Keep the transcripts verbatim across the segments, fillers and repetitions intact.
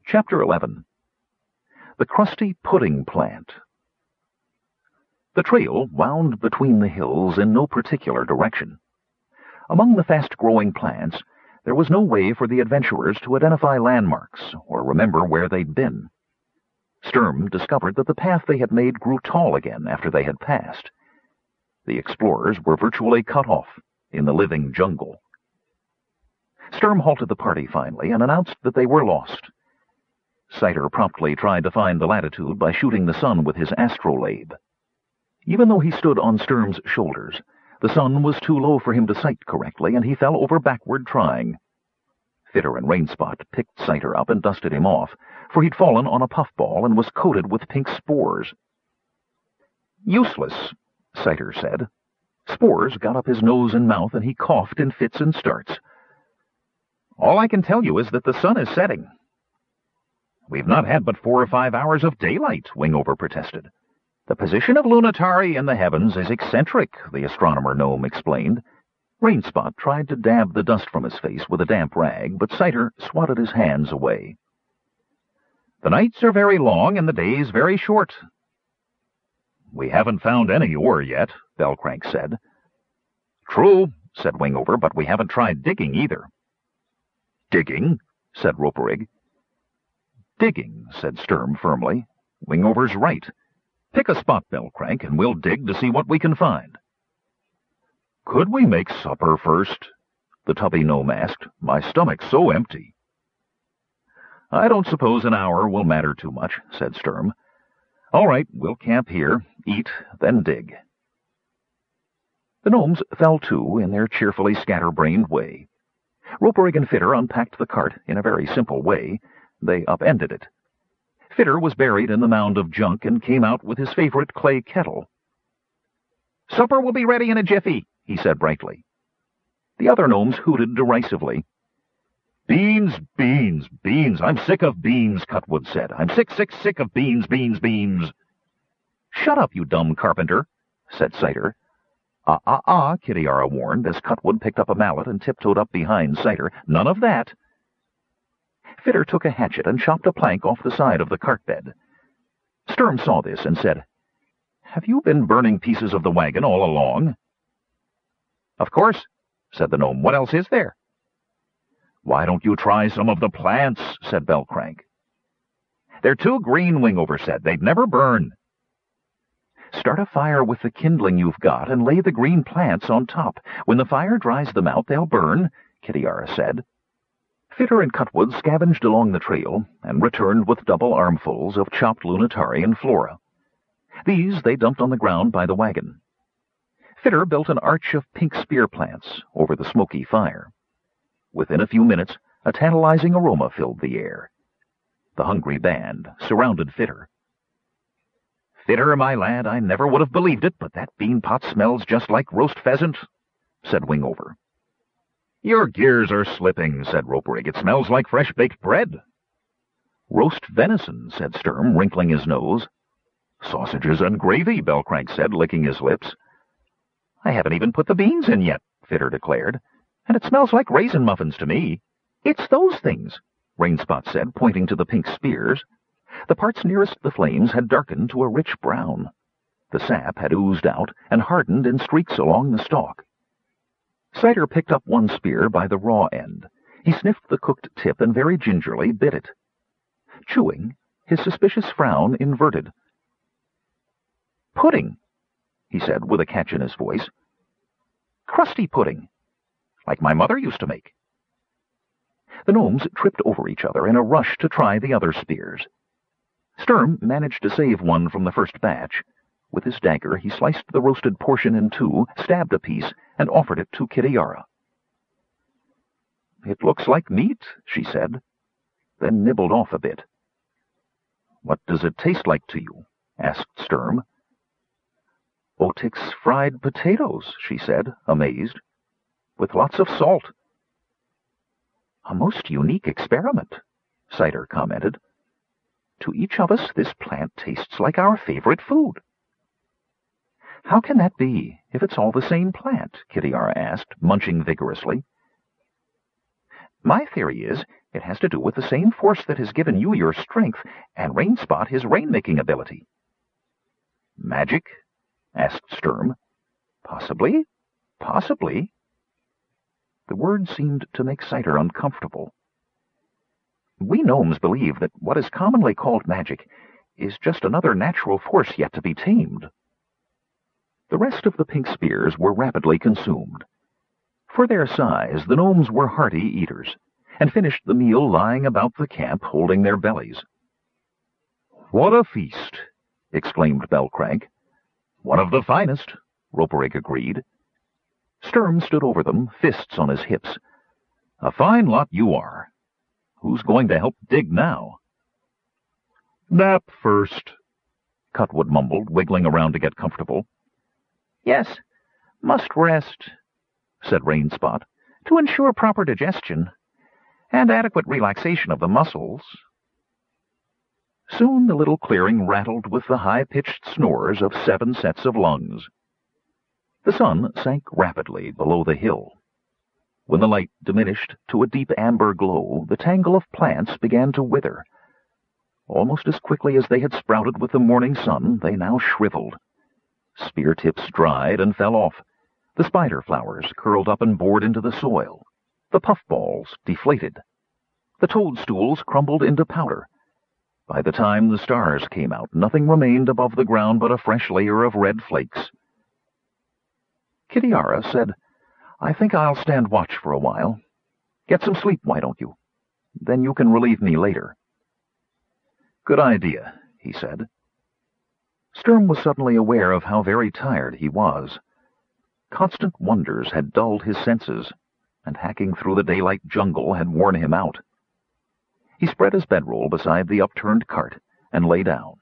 Chapter eleven. The Crusty Pudding Plant. The trail wound between the hills in no particular direction. Among the fast-growing plants, there was no way for the adventurers to identify landmarks or remember where they'd been. Sturm discovered that the path they had made grew tall again after they had passed. The explorers were virtually cut off in the living jungle. Sturm halted the party finally and announced that they were lost. Cider promptly tried to find the latitude by shooting the sun with his astrolabe. Even though he stood on Sturm's shoulders, the sun was too low for him to sight correctly, and he fell over backward trying. Fitter and Rainspot picked Cider up and dusted him off, for he'd fallen on a puffball and was coated with pink spores. "Useless," Cider said. Spores got up his nose and mouth, and he coughed in fits and starts. "All I can tell you is that the sun is setting." "We've not had but four or five hours of daylight," Wingover protested. "The position of Lunitari in the heavens is eccentric," the astronomer gnome explained. Rainspot tried to dab the dust from his face with a damp rag, but Cider swatted his hands away. "The nights are very long and the days very short." "We haven't found any ore yet," Bellcrank said. "True," said Wingover, "but we haven't tried digging either." "Digging?" said Roperig. "Digging," said Sturm firmly. "Wingover's right. Pick a spot, Bellcrank, and we'll dig to see what we can find." "Could we make supper first?" the tubby gnome asked. "My stomach's so empty." "I don't suppose an hour will matter too much," said Sturm. "All right, we'll camp here, eat, then dig." The gnomes fell to in their cheerfully scatterbrained way. Roperig and Fitter unpacked the cart in a very simple way. They upended it. Fitter was buried in the mound of junk and came out with his favorite clay kettle. "Supper will be ready in a jiffy," he said brightly. The other gnomes hooted derisively. "Beans, beans, beans! I'm sick of beans," Cutwood said. "I'm sick, sick, sick of beans, beans, beans." "Shut up, you dumb carpenter," said Cider. "Ah, ah, ah," Kittiara warned as Cutwood picked up a mallet and tiptoed up behind Cider. "None of that." Fitter took a hatchet and chopped a plank off the side of the cart bed. Sturm saw this and said, "Have you been burning pieces of the wagon all along?" "Of course," said the gnome. "What else is there?" "Why don't you try some of the plants?" said Bellcrank. "They're too green," Wingover said. "They'd never burn." "Start a fire with the kindling you've got and lay the green plants on top. When the fire dries them out, they'll burn," Kittiara said. Fitter and Cutwood scavenged along the trail and returned with double armfuls of chopped Lunitari and Flora. These they dumped on the ground by the wagon. Fitter built an arch of pink spear plants over the smoky fire. Within a few minutes, a tantalizing aroma filled the air. The hungry band surrounded Fitter. "Fitter, my lad, I never would have believed it, but that bean pot smells just like roast pheasant," said Wingover. "Your gears are slipping," said Roperig. "It smells like fresh-baked bread." "Roast venison," said Sturm, wrinkling his nose. "Sausages and gravy," Bellcrank said, licking his lips. "I haven't even put the beans in yet," Fitter declared, "and it smells like raisin muffins to me." "It's those things," Rainspot said, pointing to the pink spears. The parts nearest the flames had darkened to a rich brown. The sap had oozed out and hardened in streaks along the stalk. Cider picked up one spear by the raw end. He sniffed the cooked tip and very gingerly bit it. Chewing, his suspicious frown inverted. "Pudding," he said with a catch in his voice. "Crusty pudding, like my mother used to make." The gnomes tripped over each other in a rush to try the other spears. Sturm managed to save one from the first batch. With his dagger, he sliced the roasted portion in two, stabbed a piece, and offered it to Kittiara. "It looks like meat," she said, then nibbled off a bit. "What does it taste like to you?" asked Sturm. "Otik's fried potatoes," she said, amazed, "with lots of salt." "A most unique experiment," Cider commented. "To each of us, this plant tastes like our favorite food." "How can that be, if it's all the same plant?" Kittiara asked, munching vigorously. "My theory is It has to do with the same force that has given you your strength and Rainspot his rain-making ability." "Magic?" asked Sturm. "Possibly. Possibly." The word seemed to make Cider uncomfortable. "We gnomes believe that what is commonly called magic is just another natural force yet to be tamed." The rest of the pink spears were rapidly consumed. For their size, the gnomes were hearty eaters, and finished the meal lying about the camp holding their bellies. "What a feast!" exclaimed Belcrank. "One of the finest," Roperig agreed. Sturm stood over them, fists on his hips. "A fine lot you are. Who's going to help dig now?" "Nap first," Cutwood mumbled, wiggling around to get comfortable. "Yes, must rest," said Rainspot, "to ensure proper digestion and adequate relaxation of the muscles." Soon the little clearing rattled with the high-pitched snores of seven sets of lungs. The sun sank rapidly below the hill. When the light diminished to a deep amber glow, the tangle of plants began to wither. Almost as quickly as they had sprouted with the morning sun, they now shriveled. Spear tips dried and fell off. The spider flowers curled up and bored into the soil. The puffballs deflated. The toadstools crumbled into powder. By the time the stars came out, nothing remained above the ground but a fresh layer of red flakes. Kitiara said, "I think I'll stand watch for a while. Get some sleep, why don't you? Then you can relieve me later." "Good idea," he said. Sturm was suddenly aware of how very tired he was. Constant wonders had dulled his senses, and hacking through the daylight jungle had worn him out. He spread his bedroll beside the upturned cart and lay down.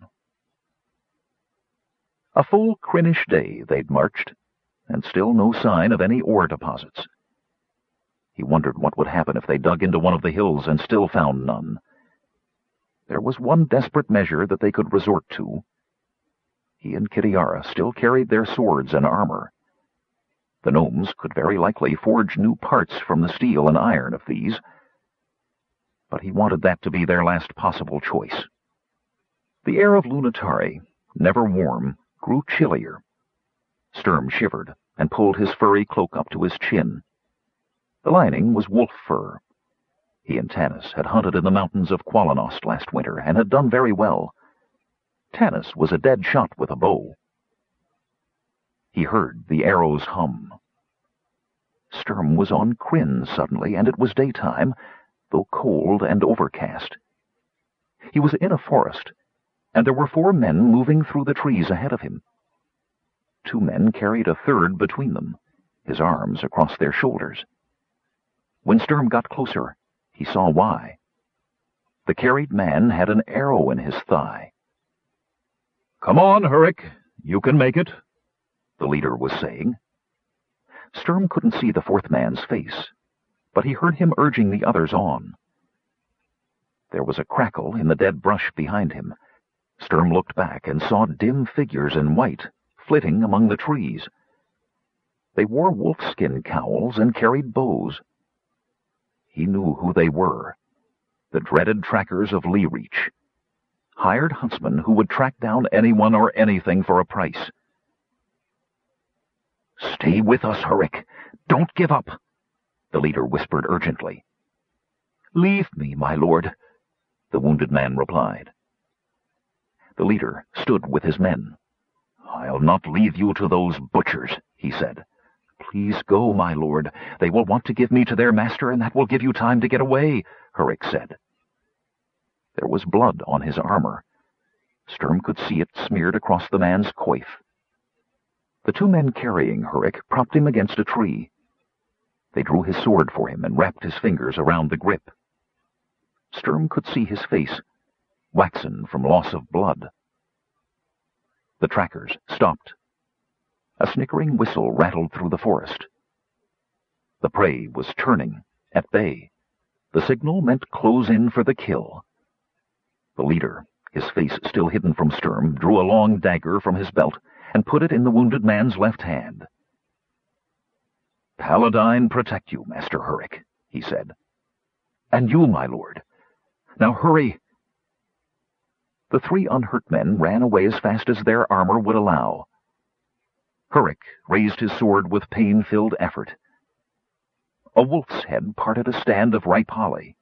A full Krynnish day they'd marched, and still no sign of any ore deposits. He wondered what would happen if they dug into one of the hills and still found none. There was one desperate measure that they could resort to. He and Kitiara still carried their swords and armor. The gnomes could very likely forge new parts from the steel and iron of these, but he wanted that to be their last possible choice. The air of Lunatari, never warm, grew chillier. Sturm shivered and pulled his furry cloak up to his chin. The lining was wolf fur. He and Tanis had hunted in the mountains of Qualanost last winter and had done very well. Tanis was a dead shot with a bow. He heard the arrows hum. Sturm was on Krynn suddenly, and it was daytime, though cold and overcast. He was in a forest, and there were four men moving through the trees ahead of him. Two men carried a third between them, his arms across their shoulders. When Sturm got closer, he saw why. The carried man had an arrow in his thigh. "Come on, Hurrick, you can make it," the leader was saying. Sturm couldn't see the fourth man's face, but he heard him urging the others on. There was a crackle in the dead brush behind him. Sturm looked back and saw dim figures in white, flitting among the trees. They wore wolfskin cowls and carried bows. He knew who they were, the dreaded trackers of Leereach, hired huntsmen who would track down anyone or anything for a price. "Stay with us, Hurrick. Don't give up," the leader whispered urgently. "Leave me, my lord," the wounded man replied. The leader stood with his men. "I'll not leave you to those butchers," he said. "Please go, my lord. They will want to give me to their master, and that will give you time to get away," Hurrick said. There was blood on his armor. Sturm could see it smeared across the man's coif. The two men carrying Hurrick propped him against a tree. They drew his sword for him and wrapped his fingers around the grip. Sturm could see his face, waxen from loss of blood. The trackers stopped. A snickering whistle rattled through the forest. The prey was turning, at bay. The signal meant close in for the kill. The leader, his face still hidden from Sturm, drew a long dagger from his belt and put it in the wounded man's left hand. "Paladine protect you, Master Hurrick," he said. And you, my lord. Now hurry!" The three unhurt men ran away as fast as their armor would allow. Hurrick raised his sword with pain-filled effort. A wolf's head parted a stand of ripe holly.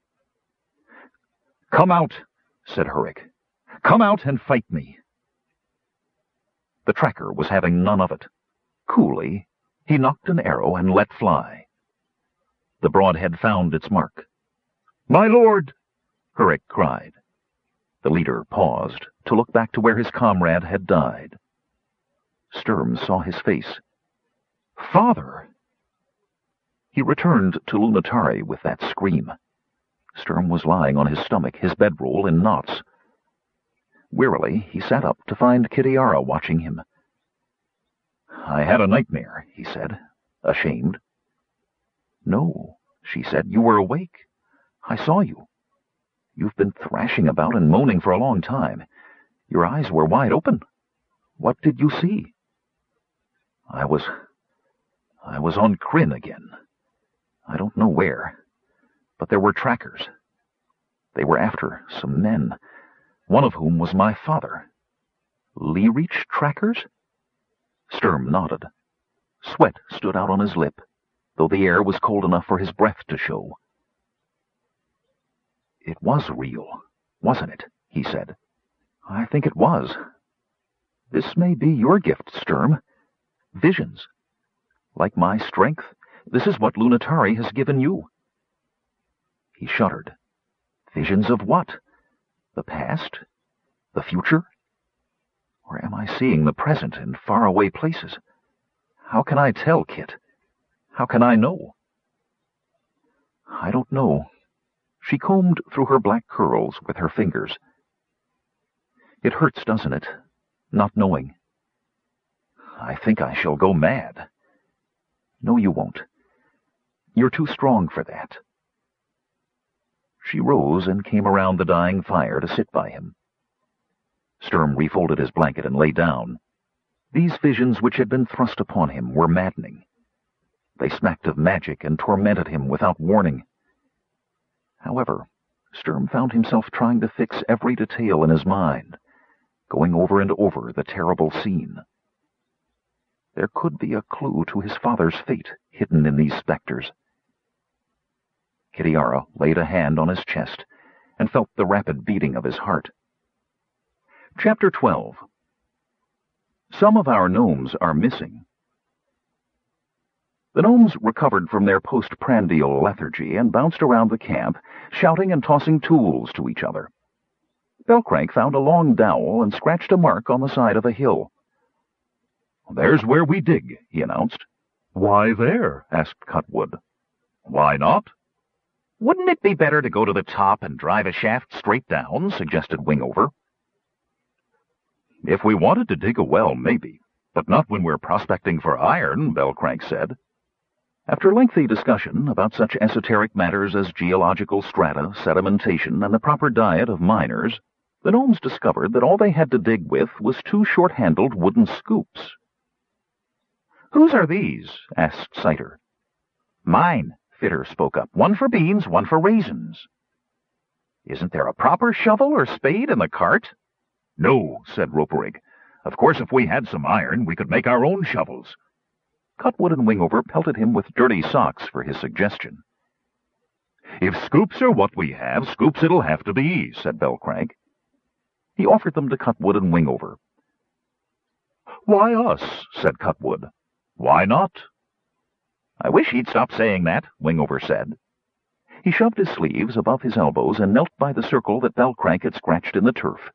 "Come out," said Hurrick. "Come out and fight me." The tracker was having none of it. Coolly, he knocked an arrow and let fly. The broadhead found its mark. "My lord!" Hurrick cried. The leader paused to look back to where his comrade had died. Sturm saw his face. "Father!" He returned to Lunatari with that scream. Sturm was lying on his stomach, his bedroll in knots. Wearily, he sat up to find Kitiara watching him. "I had a nightmare," he said, ashamed. "No," she said, "you were awake. I saw you. You've been thrashing about and moaning for a long time. Your eyes were wide open. What did you see?" I was... I was on Krynn again. I don't know where, but there were trackers. They were after some men, one of whom was my father." "Leereach trackers?" Sturm nodded. Sweat stood out on his lip, though the air was cold enough for his breath to show. "It was real, wasn't it?" he said. "I think it was. This may be your gift, Sturm. Visions. Like my strength, this is what Lunatari has given you." He shuddered. Visions of what? The past? The future? Or am I seeing the present in faraway places? How can I tell, Kit? How can I know? I don't know. She combed through her black curls with her fingers. It hurts, doesn't it, not knowing? I think I shall go mad. No, you won't. You're too strong for that. She rose and came around the dying fire to sit by him. Sturm refolded his blanket and lay down. These visions which had been thrust upon him were maddening. They smacked of magic and tormented him without warning. However, Sturm found himself trying to fix every detail in his mind, going over and over the terrible scene. There could be a clue to his father's fate hidden in these specters. Kitiara laid a hand on his chest and felt the rapid beating of his heart. Chapter twelve. Some of our gnomes are missing. The gnomes recovered from their post-prandial lethargy and bounced around the camp, shouting and tossing tools to each other. Belcrank found a long dowel and scratched a mark on the side of a hill. "There's where we dig," he announced. "Why there?" asked Cutwood. "Why not?" "Wouldn't it be better to go to the top and drive a shaft straight down?" suggested Wingover. "If we wanted to dig a well, maybe, but not when we're prospecting for iron," Belcrank said. After lengthy discussion about such esoteric matters as geological strata, sedimentation, and the proper diet of miners, the gnomes discovered that all they had to dig with was two short-handled wooden scoops. "Whose are these?" asked Citer. "Mine," Fitter spoke up. "One for beans, one for raisins." "Isn't there a proper shovel or spade in the cart?" "No," said Roperig. "Of course, if we had some iron, we could make our own shovels." Cutwood and Wingover pelted him with dirty socks for his suggestion. "If scoops are what we have, scoops it'll have to be," said Belcrank. He offered them to Cutwood and Wingover. "Why us?" said Cutwood. "Why not?" "I wish he'd stop saying that," Wingover said. He shoved his sleeves above his elbows and knelt by the circle that Belcrank had scratched in the turf.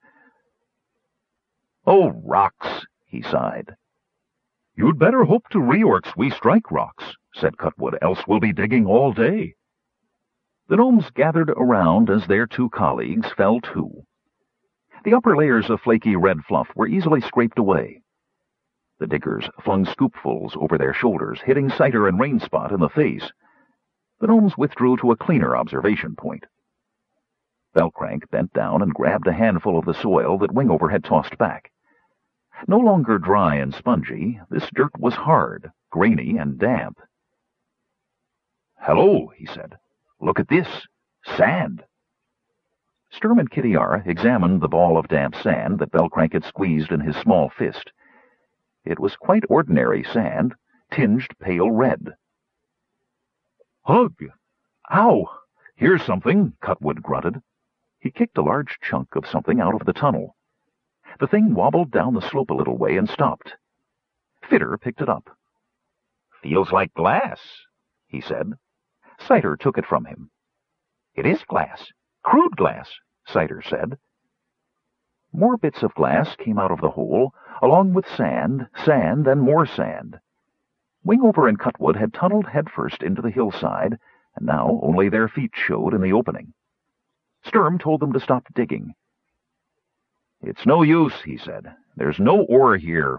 "Oh, rocks," he sighed. "You'd better hope to reorcs we strike rocks," said Cutwood, "else we'll be digging all day." The gnomes gathered around as their two colleagues fell to. The upper layers of flaky red fluff were easily scraped away. The diggers flung scoopfuls over their shoulders, hitting Citer and Rainspot in the face. The gnomes withdrew to a cleaner observation point. Belcrank bent down and grabbed a handful of the soil that Wingover had tossed back. No longer dry and spongy, this dirt was hard, grainy, and damp. "Hello," he said. "Look at this." Sand! Sturm and Kitiara examined the ball of damp sand that Belcrank had squeezed in his small fist. It was quite ordinary sand, tinged pale red. Hug! Ow! Here's something, Cutwood grunted. He kicked a large chunk of something out of the tunnel. The thing wobbled down the slope a little way and stopped. Fitter picked it up. Feels like glass, he said. Cider took it from him. It is glass. Crude glass, Cider said. More bits of glass came out of the hole, along with sand, sand, and more sand. Wingover and Cutwood had tunneled headfirst into the hillside, and now only their feet showed in the opening. Sturm told them to stop digging. It's no use, he said. There's no ore here.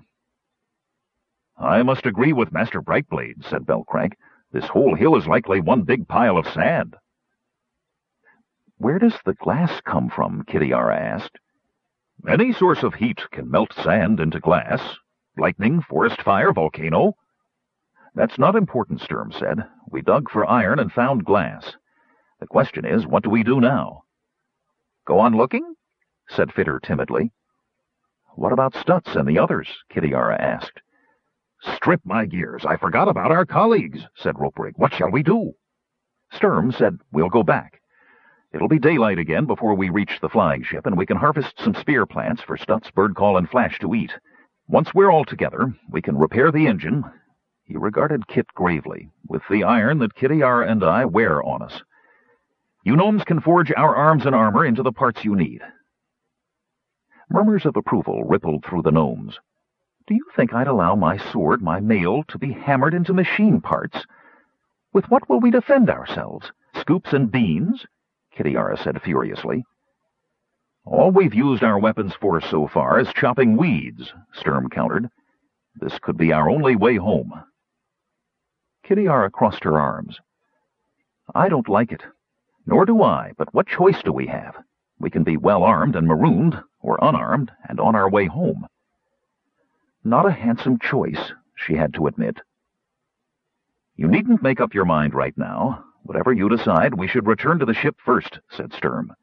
I must agree with Master Brightblade, said Belcrank. This whole hill is likely one big pile of sand. Where does the glass come from? Kitiara asked. Any source of heat can melt sand into glass. Lightning, forest fire, volcano. That's not important, Sturm said. We dug for iron and found glass. The question is, what do we do now? Go on looking? Said Fitter timidly. What about Stutz and the others? Kitiara asked. Strip my gears. I forgot about our colleagues, said Roperig. What shall we do? Sturm said, we'll go back. It'll be daylight again before we reach the flying ship, and we can harvest some spear plants for Stutz, Birdcall, and Flash to eat. Once we're all together, we can repair the engine. He regarded Kit gravely, with the iron that Kitiara and I wear on us. You gnomes can forge our arms and armor into the parts you need. Murmurs of approval rippled through the gnomes. Do you think I'd allow my sword, my mail, to be hammered into machine parts? With what will we defend ourselves? Scoops and beans? Kitiara said furiously. All we've used our weapons for so far is chopping weeds, Sturm countered. This could be our only way home. Kitiara crossed her arms. I don't like it. Nor do I, but what choice do we have? We can be well-armed and marooned, or unarmed and on our way home. Not a handsome choice, she had to admit. You needn't make up your mind right now. Whatever you decide, we should return to the ship first, said Sturm.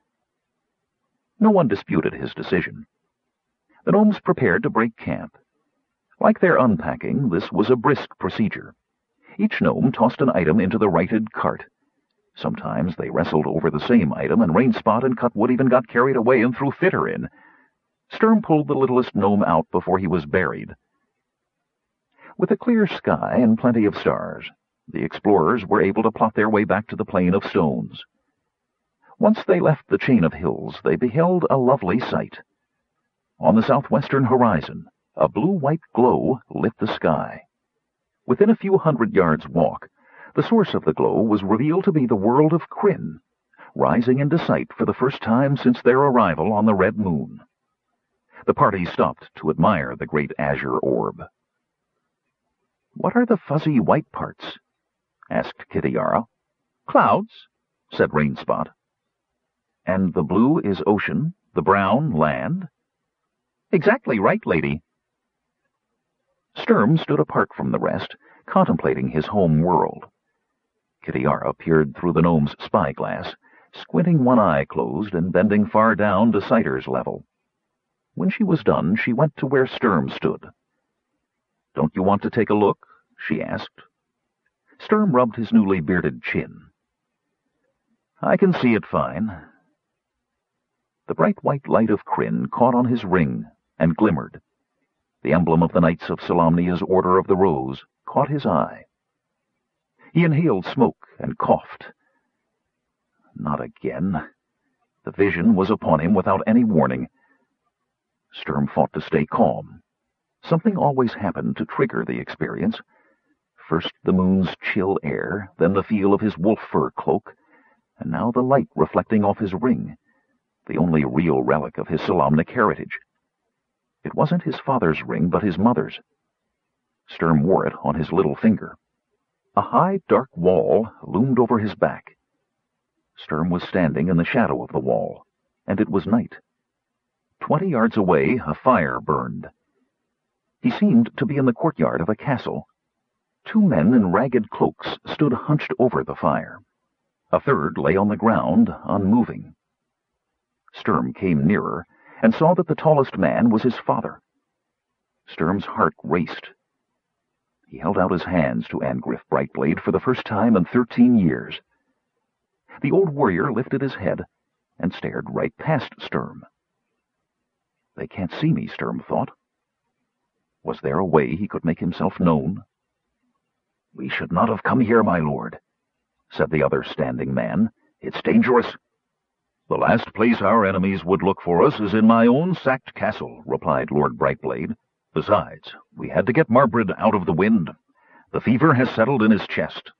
No one disputed his decision. The gnomes prepared to break camp. Like their unpacking, this was a brisk procedure. Each gnome tossed an item into the righted cart. Sometimes they wrestled over the same item, and Rainspot and Cutwood even got carried away and threw Fitter in. Sturm pulled the littlest gnome out before he was buried. With a clear sky and plenty of stars, the explorers were able to plot their way back to the plain of stones. Once they left the chain of hills, they beheld a lovely sight. On the southwestern horizon, a blue-white glow lit the sky. Within a few hundred yards' walk, the source of the glow was revealed to be the world of Krynn, rising into sight for the first time since their arrival on the Red Moon. The party stopped to admire the great azure orb. What are the fuzzy white parts? Asked Kitiara. Clouds, said Rainspot. And the blue is ocean, the brown land? Exactly right, lady. Sturm stood apart from the rest, contemplating his home world. Kitiara peered through the gnome's spyglass, squinting one eye closed and bending far down to Cider's level. When she was done, she went to where Sturm stood. Don't you want to take a look? She asked. Sturm rubbed his newly bearded chin. I can see it fine. The bright white light of Krynn caught on his ring and glimmered. The emblem of the Knights of Solamnia's Order of the Rose caught his eye. He inhaled smoke and coughed. Not again. The vision was upon him without any warning. Sturm fought to stay calm. Something always happened to trigger the experience. First the moon's chill air, then the feel of his wolf-fur cloak, and now the light reflecting off his ring, the only real relic of his Solamnic heritage. It wasn't his father's ring, but his mother's. Sturm wore it on his little finger. A high, dark wall loomed over his back. Sturm was standing in the shadow of the wall, and it was night. Twenty yards away, a fire burned. He seemed to be in the courtyard of a castle. Two men in ragged cloaks stood hunched over the fire. A third lay on the ground, unmoving. Sturm came nearer and saw that the tallest man was his father. Sturm's heart raced. He held out his hands to Angriff Brightblade for the first time in thirteen years. The old warrior lifted his head and stared right past Sturm. They can't see me, Sturm thought. Was there a way he could make himself known? We should not have come here, my lord, said the other standing man. It's dangerous. The last place our enemies would look for us is in my own sacked castle, replied Lord Brightblade. Besides, we had to get Marbred out of the wind. The fever has settled in his chest.